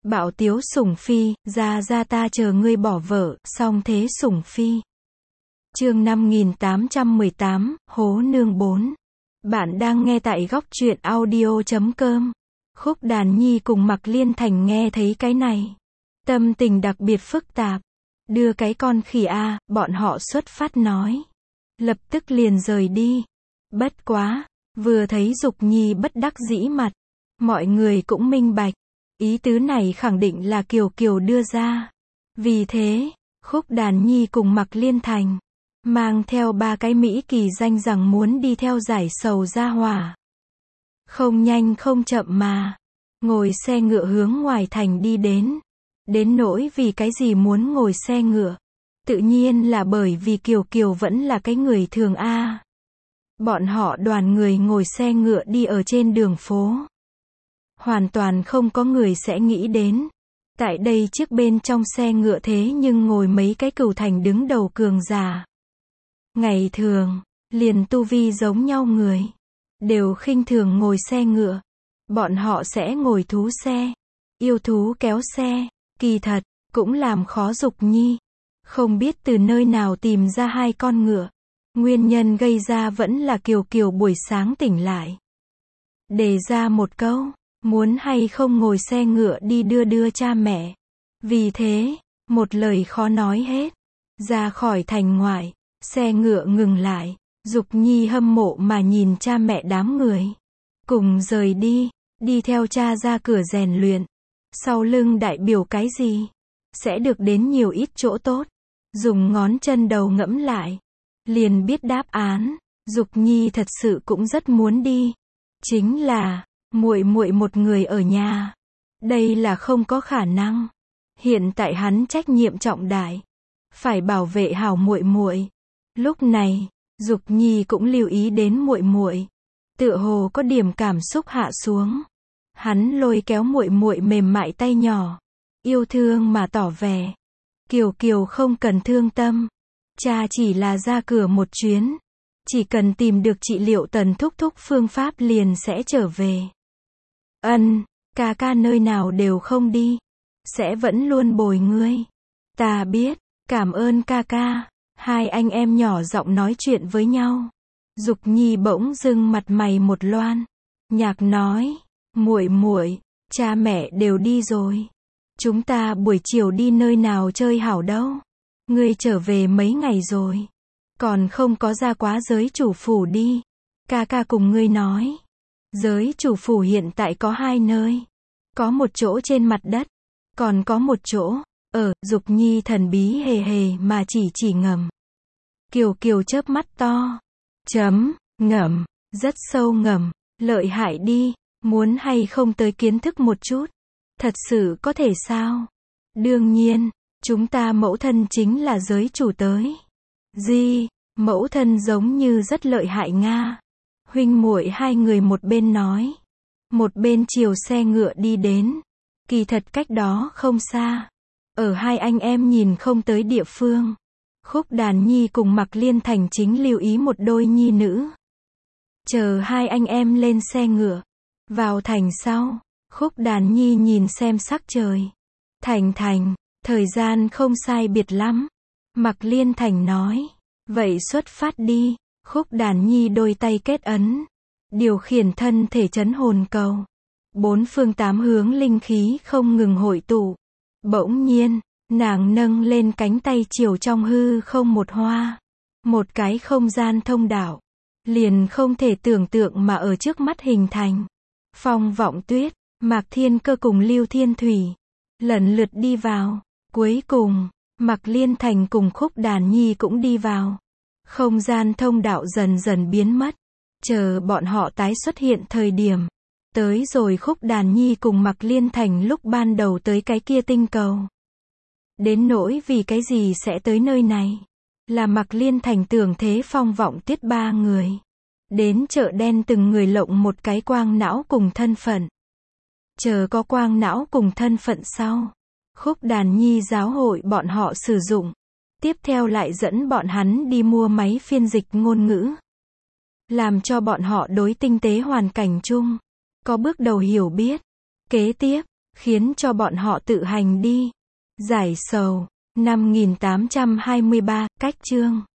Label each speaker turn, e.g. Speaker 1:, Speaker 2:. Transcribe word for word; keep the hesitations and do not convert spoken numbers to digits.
Speaker 1: Bạo tiếu sủng phi, ra ra ta chờ ngươi bỏ vợ, song thế sủng phi. Chương năm nghìn tám trăm mười tám, Hố Nương bốn. Bạn đang nghe tại góc truyện audio chấm com. Khúc Đàn Nhi cùng Mạc Liên Thành nghe thấy cái này, tâm tình đặc biệt phức tạp. Đưa cái con khỉ a, bọn họ xuất phát nói. Lập tức liền rời đi. Bất quá, vừa thấy Dục Nhi bất đắc dĩ mặt, mọi người cũng minh bạch. Ý tứ này khẳng định là Kiều Kiều đưa ra. Vì thế, Khúc Đàn Nhi cùng Mạc Liên Thành mang theo ba cái Mỹ Kỳ danh rằng muốn đi theo giải sầu ra hỏa. Không nhanh không chậm mà ngồi xe ngựa hướng ngoài thành đi đến. Đến nỗi vì cái gì muốn ngồi xe ngựa, tự nhiên là bởi vì Kiều Kiều vẫn là cái người thường a. Bọn họ đoàn người ngồi xe ngựa đi ở trên đường phố, hoàn toàn không có người sẽ nghĩ đến, tại đây chiếc bên trong xe ngựa thế nhưng ngồi mấy cái cửu thành đứng đầu cường giả. Ngày thường, liền tu vi giống nhau người, đều khinh thường ngồi xe ngựa. Bọn họ sẽ ngồi thú xe, yêu thú kéo xe. Kỳ thật, cũng làm khó Dục Nhi. Không biết từ nơi nào tìm ra hai con ngựa. Nguyên nhân gây ra vẫn là Kiều Kiều buổi sáng tỉnh lại, đề ra một câu, muốn hay không ngồi xe ngựa đi đưa đưa cha mẹ. Vì thế, một lời khó nói hết. Ra khỏi thành ngoại, xe ngựa ngừng lại. Dục Nhi hâm mộ mà nhìn cha mẹ đám người. Cùng rời đi, đi theo cha ra cửa rèn luyện. Sau lưng đại biểu cái gì? Sẽ được đến nhiều ít chỗ tốt. Dùng ngón chân đầu ngẫm lại, liền biết đáp án. Dục Nhi thật sự cũng rất muốn đi. Chính là, muội muội một người ở nhà. Đây là không có khả năng. Hiện tại hắn trách nhiệm trọng đại, phải bảo vệ hảo muội muội. Lúc này, Dục Nhi cũng lưu ý đến muội muội, tựa hồ có điểm cảm xúc hạ xuống. Hắn lôi kéo muội muội mềm mại tay nhỏ, yêu thương mà tỏ vẻ, Kiều Kiều không cần thương tâm, cha chỉ là ra cửa một chuyến, chỉ cần tìm được trị liệu Tần thúc thúc phương pháp liền sẽ trở về. Ân, ca ca nơi nào đều không đi, sẽ vẫn luôn bồi ngươi. Ta biết, cảm ơn ca ca. Hai anh em nhỏ giọng nói chuyện với nhau. Dục Nhi bỗng dưng mặt mày một loan, nhạc nói, muội muội, cha mẹ đều đi rồi, chúng ta buổi chiều đi nơi nào chơi hảo đâu? Ngươi trở về mấy ngày rồi, còn không có ra quá giới chủ phủ đi. Ca ca cùng ngươi nói, giới chủ phủ hiện tại có hai nơi, có một chỗ trên mặt đất, còn có một chỗ ở. Dục Nhi thần bí hề hề mà chỉ chỉ ngầm. Kiều Kiều chớp mắt to, chấm, ngầm, rất sâu ngầm, lợi hại đi. Muốn hay không tới kiến thức một chút? Thật sự có thể sao? Đương nhiên, chúng ta mẫu thân chính là giới chủ tới. Gì? Mẫu thân giống như rất lợi hại nga. Huynh muội hai người một bên nói, một bên chiều xe ngựa đi đến. Kỳ thật cách đó không xa, ở hai anh em nhìn không tới địa phương, Khúc Đàn Nhi cùng Mạc Liên Thành chính lưu ý một đôi nhi nữ. Chờ hai anh em lên xe ngựa, vào thành sau, Khúc Đàn Nhi nhìn xem sắc trời. Thành thành, thời gian không sai biệt lắm. Mạc Liên Thành nói, vậy xuất phát đi. Khúc Đàn Nhi đôi tay kết ấn, điều khiển thân thể chấn hồn cầu. Bốn phương tám hướng linh khí không ngừng hội tụ. Bỗng nhiên, nàng nâng lên cánh tay chiều trong hư không một hoa. Một cái không gian thông đạo, liền không thể tưởng tượng mà ở trước mắt hình thành. Phong Vọng Tuyết, Mạc Thiên Cơ cùng Lưu Thiên Thủy lần lượt đi vào. Cuối cùng, Mạc Liên Thành cùng Khúc Đàn Nhi cũng đi vào. Không gian thông đạo dần dần biến mất. Chờ bọn họ tái xuất hiện thời điểm, tới rồi Khúc Đàn Nhi cùng Mạc Liên Thành lúc ban đầu tới cái kia tinh cầu. Đến nỗi vì cái gì sẽ tới nơi này, là Mạc Liên Thành tưởng thế Phong Vọng Tuyết ba người đến chợ đen từng người lộng một cái quang não cùng thân phận. Chờ có quang não cùng thân phận sau, Khúc Đàn Nhi giáo hội bọn họ sử dụng. Tiếp theo lại dẫn bọn hắn đi mua máy phiên dịch ngôn ngữ, làm cho bọn họ đối tinh tế hoàn cảnh chung có bước đầu hiểu biết. Kế tiếp, khiến cho bọn họ tự hành đi giải sầu. Năm nghìn tám trăm hai mươi ba, cách chương